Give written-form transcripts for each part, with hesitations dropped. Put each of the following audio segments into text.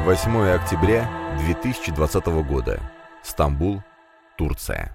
8 октября 2020 года. Стамбул, Турция.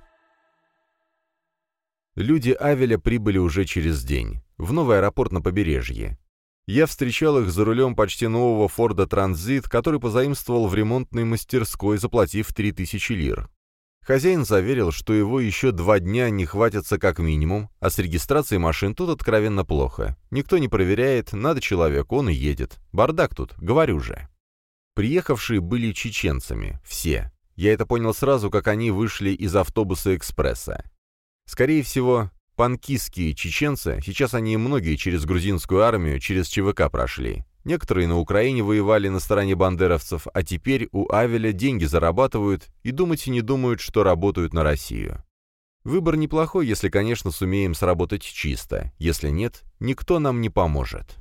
Люди Авеля прибыли уже через день, в новый аэропорт на побережье. Я встречал их за рулем почти нового Форда Транзит, который позаимствовал в ремонтной мастерской, заплатив 3000 лир. Хозяин заверил, что его еще 2 дня не хватится как минимум, а с регистрацией машин тут откровенно плохо. Никто не проверяет, надо человеку, он и едет. Бардак тут, говорю же. Приехавшие были чеченцами, все. Я это понял сразу, как они вышли из автобуса экспресса. Скорее всего, панкистские чеченцы, сейчас они многие через грузинскую армию, через ЧВК прошли. Некоторые на Украине воевали на стороне бандеровцев, а теперь у Авеля деньги зарабатывают и думать и не думают, что работают на Россию. Выбор неплохой, если, конечно, сумеем сработать чисто. Если нет, никто нам не поможет.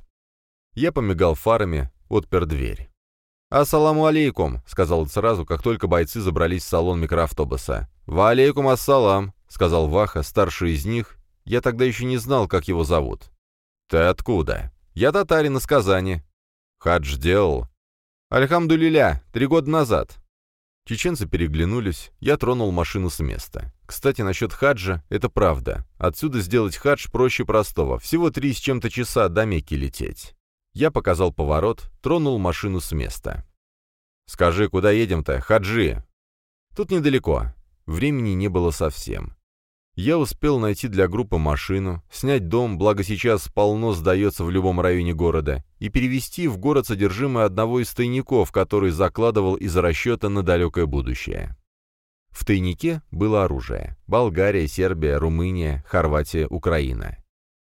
Я помигал фарами, отпер дверь. «Ассаламу алейкум», — сказал сразу, как только бойцы забрались в салон микроавтобуса. «Ва алейкум ассалам», — сказал Ваха, старший из них. Я тогда еще не знал, как его зовут. «Ты откуда?» «Я татарин из Казани». «Хадж делал?» «Альхамдулиля, 3 года назад». Чеченцы переглянулись, я тронул машину с места. Кстати, насчет хаджа — это правда. Отсюда сделать хадж проще простого, всего 3 с чем-то часа до Мекки лететь. Я показал поворот, тронул машину с места. «Скажи, куда едем-то, хаджи?» «Тут недалеко». Времени не было совсем. Я успел найти для группы машину, снять дом, благо сейчас полно сдается в любом районе города, и перевезти в город содержимое одного из тайников, который закладывал из расчета на далекое будущее. В тайнике было оружие. Болгария, Сербия, Румыния, Хорватия, Украина.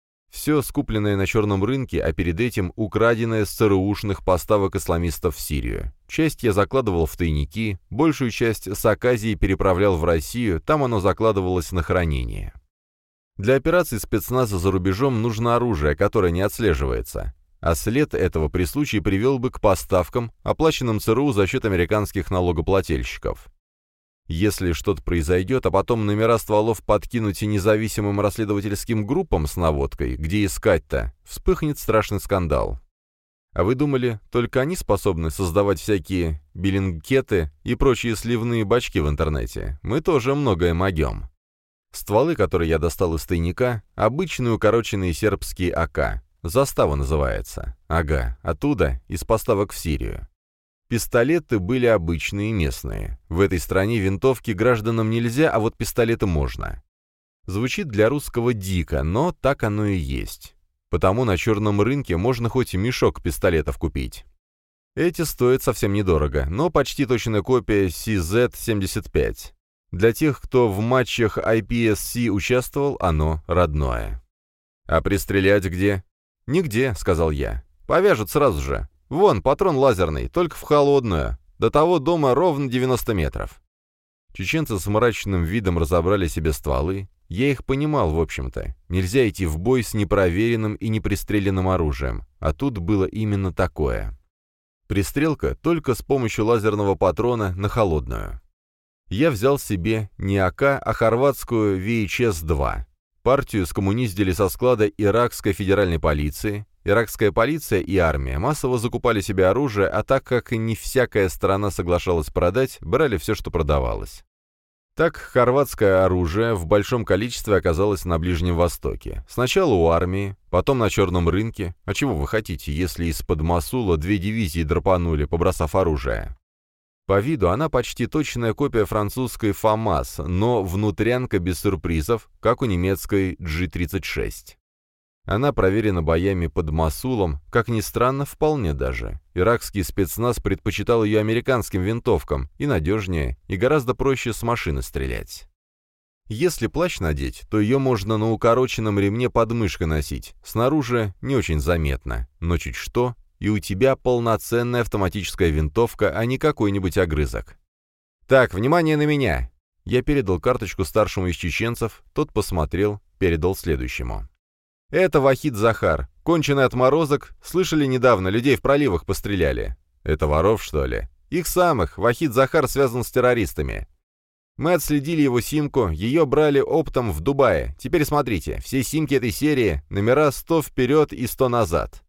Все скупленное на черном рынке, а перед этим украденное с ЦРУшных поставок исламистов в Сирию. Часть я закладывал в тайники, большую часть с Аказии переправлял в Россию, там оно закладывалось на хранение. Для операций спецназа за рубежом нужно оружие, которое не отслеживается. А след этого при случае привел бы к поставкам, оплаченным ЦРУ за счет американских налогоплательщиков. Если что-то произойдет, а потом номера стволов подкинуть и независимым расследовательским группам с наводкой, где искать-то, вспыхнет страшный скандал. А вы думали, только они способны создавать всякие беллингкеты и прочие сливные бачки в интернете? Мы тоже многое могем. Стволы, которые я достал из тайника, обычные укороченные сербские АК. Застава называется. Ага, оттуда, из поставок в Сирию. Пистолеты были обычные местные. В этой стране винтовки гражданам нельзя, а вот пистолеты можно. Звучит для русского дико, но так оно и есть. Потому на черном рынке можно хоть и мешок пистолетов купить. Эти стоят совсем недорого, но почти точная копия CZ-75. Для тех, кто в матчах IPSC участвовал, оно родное. «А пристрелять где?» «Нигде», — сказал я. «Повяжут сразу же. Вон, патрон лазерный, только в холодную. До того дома ровно 90 метров». Чеченцы с мрачным видом разобрали себе стволы. Я их понимал, в общем-то. Нельзя идти в бой с непроверенным и непристреленным оружием. А тут было именно такое. Пристрелка только с помощью лазерного патрона на холодную. Я взял себе не АК, а хорватскую VHS-2. Партию скоммуниздили со склада иракской федеральной полиции. Иракская полиция и армия массово закупали себе оружие, а так как не всякая страна соглашалась продать, брали все, что продавалось. Так хорватское оружие в большом количестве оказалось на Ближнем Востоке. Сначала у армии, потом на черном рынке. А чего вы хотите, если из-под Мосула 2 дивизии драпанули, побросав оружие? По виду она почти точная копия французской ФАМАС, но внутрянка без сюрпризов, как у немецкой G-36. Она проверена боями под Мосулом, как ни странно, вполне даже. Иракский спецназ предпочитал ее американским винтовкам, и надежнее, и гораздо проще с машины стрелять. Если плащ надеть, то ее можно на укороченном ремне под мышкой носить, снаружи не очень заметно, но чуть что, и у тебя полноценная автоматическая винтовка, а не какой-нибудь огрызок. «Так, внимание на меня!» Я передал карточку старшему из чеченцев, тот посмотрел, передал следующему. «Это Вахид Захар, конченый отморозок, слышали недавно, людей в проливах постреляли». «Это воров, что ли?» «Их самых, Вахид Захар связан с террористами. Мы отследили его симку, ее брали оптом в Дубае. Теперь смотрите, все симки этой серии, номера 100 вперед и 100 назад.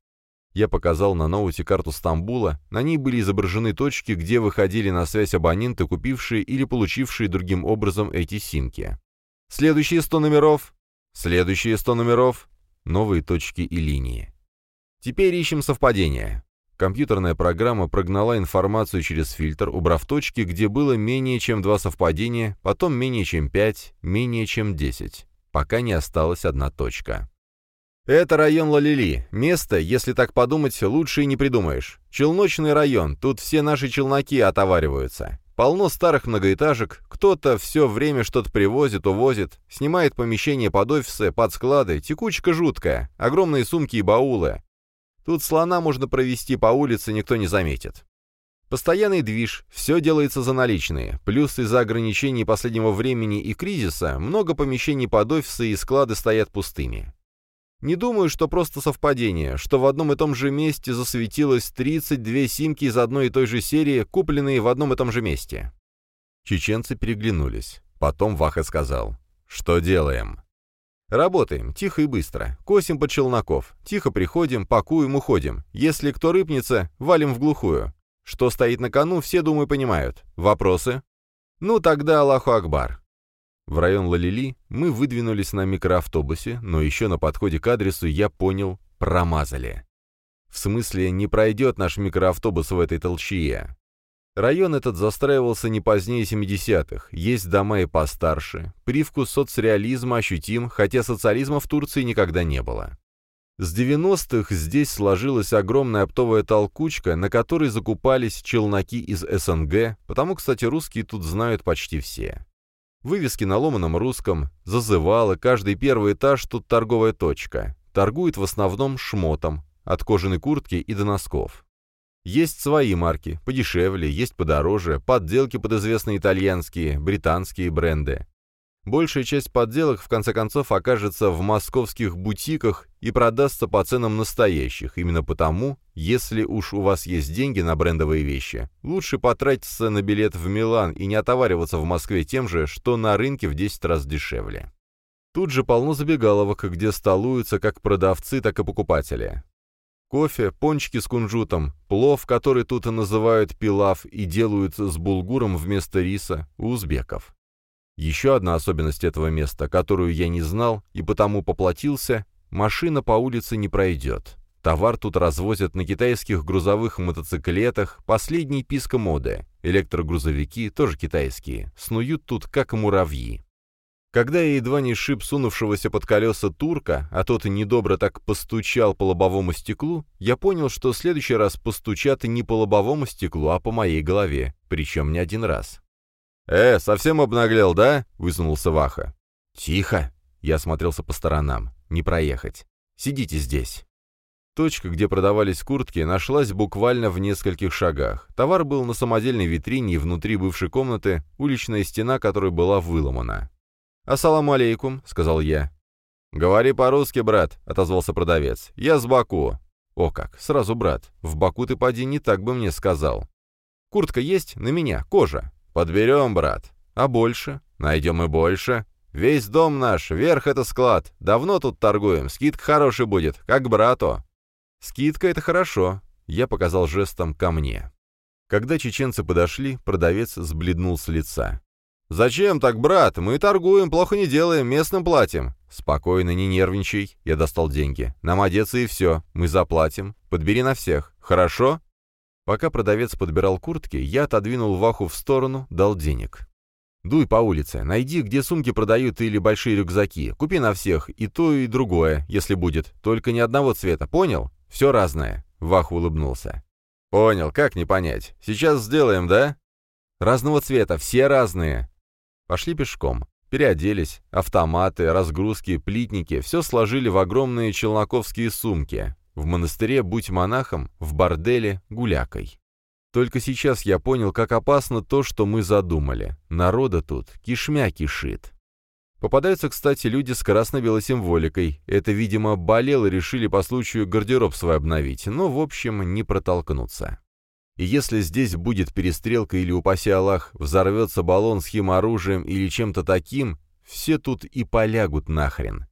Я показал на ноуте карту Стамбула, на ней были изображены точки, где выходили на связь абоненты, купившие или получившие другим образом эти симки. Следующие 100 номеров. Следующие 100 номеров. Новые точки и линии. Теперь ищем совпадения. Компьютерная программа прогнала информацию через фильтр, убрав точки, где было менее чем 2 совпадения, потом менее чем 5, менее чем 10, пока не осталась одна точка. Это район Лалили. Место, если так подумать, лучше и не придумаешь. Челночный район, тут все наши челноки отовариваются. Полно старых многоэтажек, кто-то все время что-то привозит, увозит, снимает помещения под офисы, под склады, текучка жуткая, огромные сумки и баулы. Тут слона можно провести по улице, никто не заметит. Постоянный движ, все делается за наличные, плюс из-за ограничений последнего времени и кризиса много помещений под офисы и склады стоят пустыми. Не думаю, что просто совпадение, что в одном и том же месте засветилось 32 симки из одной и той же серии, купленные в одном и том же месте. Чеченцы переглянулись. Потом Ваха сказал: «Что делаем?» «Работаем, тихо и быстро. Косим под челноков. Тихо приходим, пакуем, уходим. Если кто рыпнется, валим в глухую. Что стоит на кону, все, думаю, понимают. Вопросы? Ну, тогда Аллаху Акбар». В район Лалили мы выдвинулись на микроавтобусе, но еще на подходе к адресу я понял — промазали. В смысле, не пройдет наш микроавтобус в этой толчее. Район этот застраивался не позднее 70-х, есть дома и постарше, привкус соцреализма ощутим, хотя социализма в Турции никогда не было. С 90-х здесь сложилась огромная оптовая толкучка, на которой закупались челноки из СНГ, потому, кстати, русские тут знают почти все. Вывески на ломаном русском, зазывало, каждый первый этаж тут торговая точка. Торгуют в основном шмотом, от кожаной куртки и до носков. Есть свои марки, подешевле, есть подороже, подделки под известные итальянские, британские бренды. Большая часть подделок в конце концов окажется в московских бутиках и продастся по ценам настоящих. Именно потому, если уж у вас есть деньги на брендовые вещи, лучше потратиться на билет в Милан и не отовариваться в Москве тем же, что на рынке в 10 раз дешевле. Тут же полно забегаловок, где столуются как продавцы, так и покупатели. Кофе, пончики с кунжутом, плов, который тут и называют пилав и делают с булгуром вместо риса, у узбеков. Еще одна особенность этого места, которую я не знал и потому поплатился — машина по улице не пройдет. Товар тут развозят на китайских грузовых мотоциклетах, последний писка моды. Электрогрузовики, тоже китайские, снуют тут как муравьи. Когда я едва не сшиб сунувшегося под колеса турка, а тот недобро так постучал по лобовому стеклу, я понял, что в следующий раз постучат не по лобовому стеклу, а по моей голове, причем не один раз. Совсем обнаглел, да?» — высунулся Ваха. «Тихо!» — я осмотрелся по сторонам. «Не проехать. Сидите здесь». Точка, где продавались куртки, нашлась буквально в нескольких шагах. Товар был на самодельной витрине и внутри бывшей комнаты уличная стена, которая была выломана. «Ассаламу алейкум», — сказал я. «Говори по-русски, брат», — отозвался продавец. «Я с Баку». «О как, сразу брат. В Баку ты поди не так бы мне сказал». «Куртка есть? На меня. Кожа». «Подберем, брат. А больше? Найдем и больше. Весь дом наш, верх — это склад. Давно тут торгуем, скидка хорошая будет, как брату». «Скидка — это хорошо», — я показал жестом ко мне. Когда чеченцы подошли, продавец сбледнул с лица. «Зачем так, брат? Мы торгуем, плохо не делаем, местным платим». «Спокойно, не нервничай». Я достал деньги. «Нам одеться и все. Мы заплатим. Подбери на всех. Хорошо?» Пока продавец подбирал куртки, я отодвинул Ваху в сторону, дал денег. «Дуй по улице, найди, где сумки продают или большие рюкзаки. Купи на всех и то, и другое, если будет. Только ни одного цвета, понял? Все разное». Ваха улыбнулся. «Понял, как не понять. Сейчас сделаем, да?» «Разного цвета, все разные». Пошли пешком. Переоделись. Автоматы, разгрузки, плитники — все сложили в огромные челноковские сумки. В монастыре будь монахом, в борделе гулякой. Только сейчас я понял, как опасно то, что мы задумали. Народа тут кишмя кишит. Попадаются, кстати, люди с красно-белой символикой. Это, видимо, болело, решили по случаю гардероб свой обновить, но, в общем, не протолкнуться. И если здесь будет перестрелка или, упаси Аллах, взорвется баллон с химоружием или чем-то таким, все тут и полягут нахрен.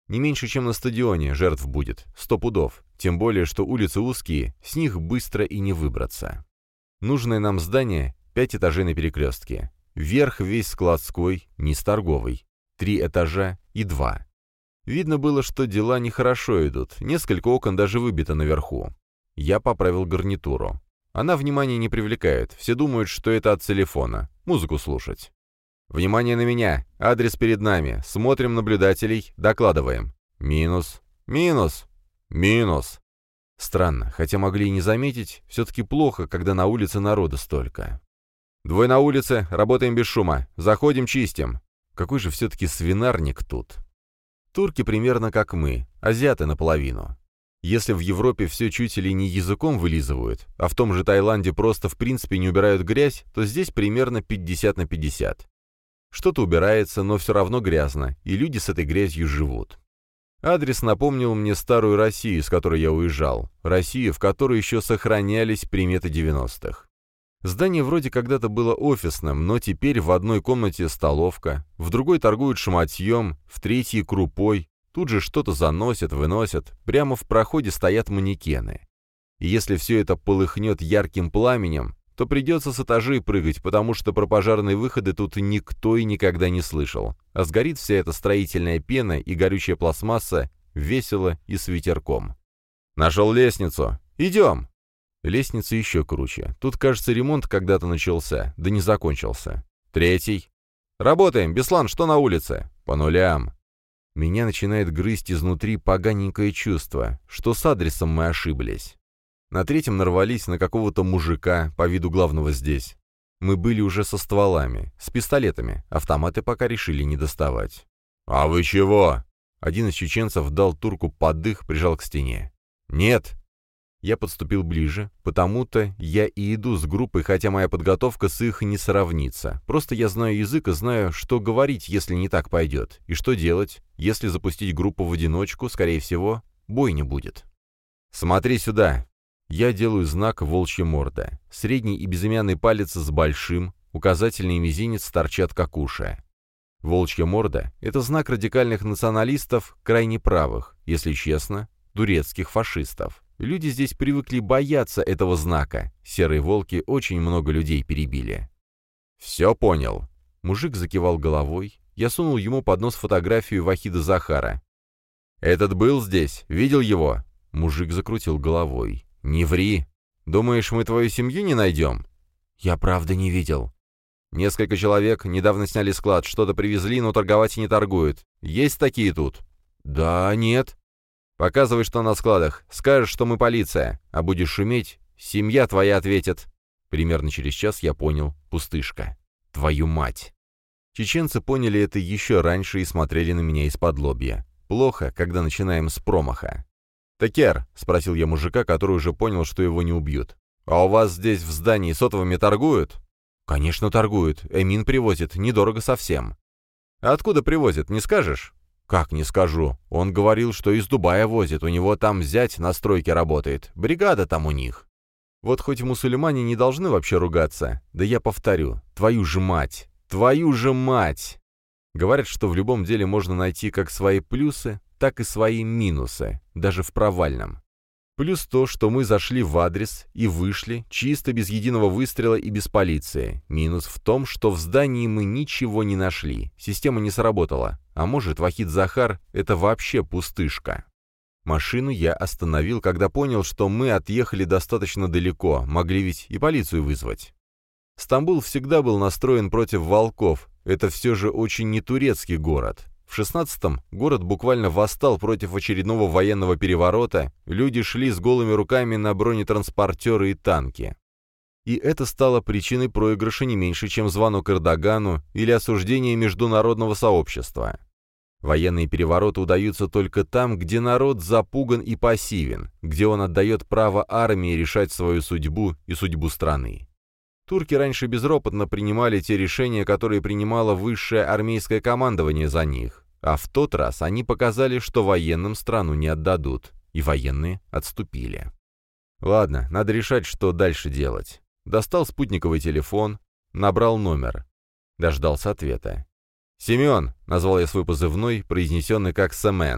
Не меньше, чем на стадионе жертв будет, 100 пудов. Тем более, что улицы узкие, с них быстро и не выбраться. Нужное нам здание — 5 этажей на перекрестке. Верх весь складской, низ торговый. 3 этажа и 2. Видно было, что дела нехорошо идут, несколько окон даже выбито наверху. Я поправил гарнитуру. Она внимания не привлекает, все думают, что это от телефона, музыку слушать. «Внимание на меня! Адрес перед нами! Смотрим наблюдателей, докладываем!» «Минус! Минус! Минус!» Странно, хотя могли и не заметить, все-таки плохо, когда на улице народа столько. «Двое на улице, работаем без шума, заходим, чистим!» Какой же все-таки свинарник тут? Турки примерно как мы, азиаты наполовину. Если в Европе все чуть ли не языком вылизывают, а в том же Таиланде просто в принципе не убирают грязь, то здесь примерно 50 на 50. Что-то убирается, но все равно грязно, и люди с этой грязью живут. Адрес напомнил мне старую Россию, с которой я уезжал. Россию, в которой еще сохранялись приметы 90-х. Здание вроде когда-то было офисным, но теперь в одной комнате столовка, в другой торгуют шматьем, в третьей крупой, тут же что-то заносят, выносят, прямо в проходе стоят манекены. И если все это полыхнет ярким пламенем, то придется с этажей прыгать, потому что про пожарные выходы тут никто и никогда не слышал, а сгорит вся эта строительная пена и горючая пластмасса весело и с ветерком. «Нашел лестницу! Идем!» Лестница еще круче. Тут, кажется, ремонт когда-то начался, да не закончился. Третий. «Работаем! Беслан, что на улице?» «По нулям». Меня начинает грызть изнутри поганенькое чувство, что с адресом мы ошиблись. На третьем нарвались на какого-то мужика, по виду главного здесь. Мы были уже со стволами, с пистолетами, автоматы пока решили не доставать. «А вы чего?» Один из чеченцев дал турку под дых, прижал к стене. «Нет». Я подступил ближе, потому-то я и иду с группой, хотя моя подготовка с их не сравнится. Просто я знаю язык и знаю, что говорить, если не так пойдет, и что делать, если запустить группу в одиночку, скорее всего, бойни будет. «Смотри сюда». Я делаю знак «волчья морда». Средний и безымянный палец с большим, указательный и мизинец торчат как уши. Волчья морда — это знак радикальных националистов, крайне правых, если честно, турецких фашистов. Люди здесь привыкли бояться этого знака. Серые волки очень много людей перебили. «Все понял». Мужик закивал головой. Я сунул ему под нос фотографию Вахида Захара. «Этот был здесь? Видел его?» Мужик закрутил головой. «Не ври. Думаешь, мы твою семью не найдем?» «Я правда не видел». «Несколько человек недавно сняли склад, что-то привезли, но торговать и не торгуют. Есть такие тут?» «Да, нет». «Показывай, что на складах. Скажешь, что мы полиция. А будешь шуметь, семья твоя ответит». Примерно через час я понял. Пустышка. Твою мать. Чеченцы поняли это еще раньше и смотрели на меня из-под лобья. Плохо, когда начинаем с промаха. «Такер», — спросил я мужика, который уже понял, что его не убьют. «А у вас здесь в здании сотовыми торгуют?» «Конечно торгуют. Эмин привозит. Недорого совсем». «А откуда привозят, не скажешь?» «Как не скажу. Он говорил, что из Дубая возит. У него там зять на стройке работает. Бригада там у них». Вот хоть мусульмане не должны вообще ругаться. Да я повторю. Твою же мать! Твою же мать! Говорят, что в любом деле можно найти как свои плюсы, так и свои минусы, даже в провальном. Плюс то, что мы зашли в адрес и вышли, чисто без единого выстрела и без полиции. Минус в том, что в здании мы ничего не нашли, система не сработала. А может, Вахид Захар — это вообще пустышка. Машину я остановил, когда понял, что мы отъехали достаточно далеко, могли ведь и полицию вызвать. Стамбул всегда был настроен против волков, это все же очень не турецкий город. В 16-м город буквально восстал против очередного военного переворота, люди шли с голыми руками на бронетранспортеры и танки. И это стало причиной проигрыша не меньше, чем звонок Эрдогану или осуждение международного сообщества. Военные перевороты удаются только там, где народ запуган и пассивен, где он отдает право армии решать свою судьбу и судьбу страны. Турки раньше безропотно принимали те решения, которые принимало высшее армейское командование за них, а в тот раз они показали, что военным страну не отдадут, и военные отступили. Ладно, надо решать, что дальше делать. Достал спутниковый телефон, набрал номер. Дождался ответа. «Семен», — назвал я свой позывной, произнесенный как «Сэмен».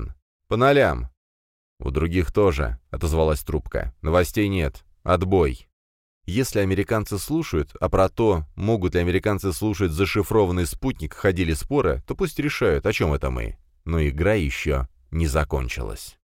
«По нолям». «У других тоже», — отозвалась трубка. «Новостей нет. Отбой». Если американцы слушают, а про то, могут ли американцы слушать зашифрованный спутник, ходили споры, то пусть решают, о чем это мы. Но игра еще не закончилась.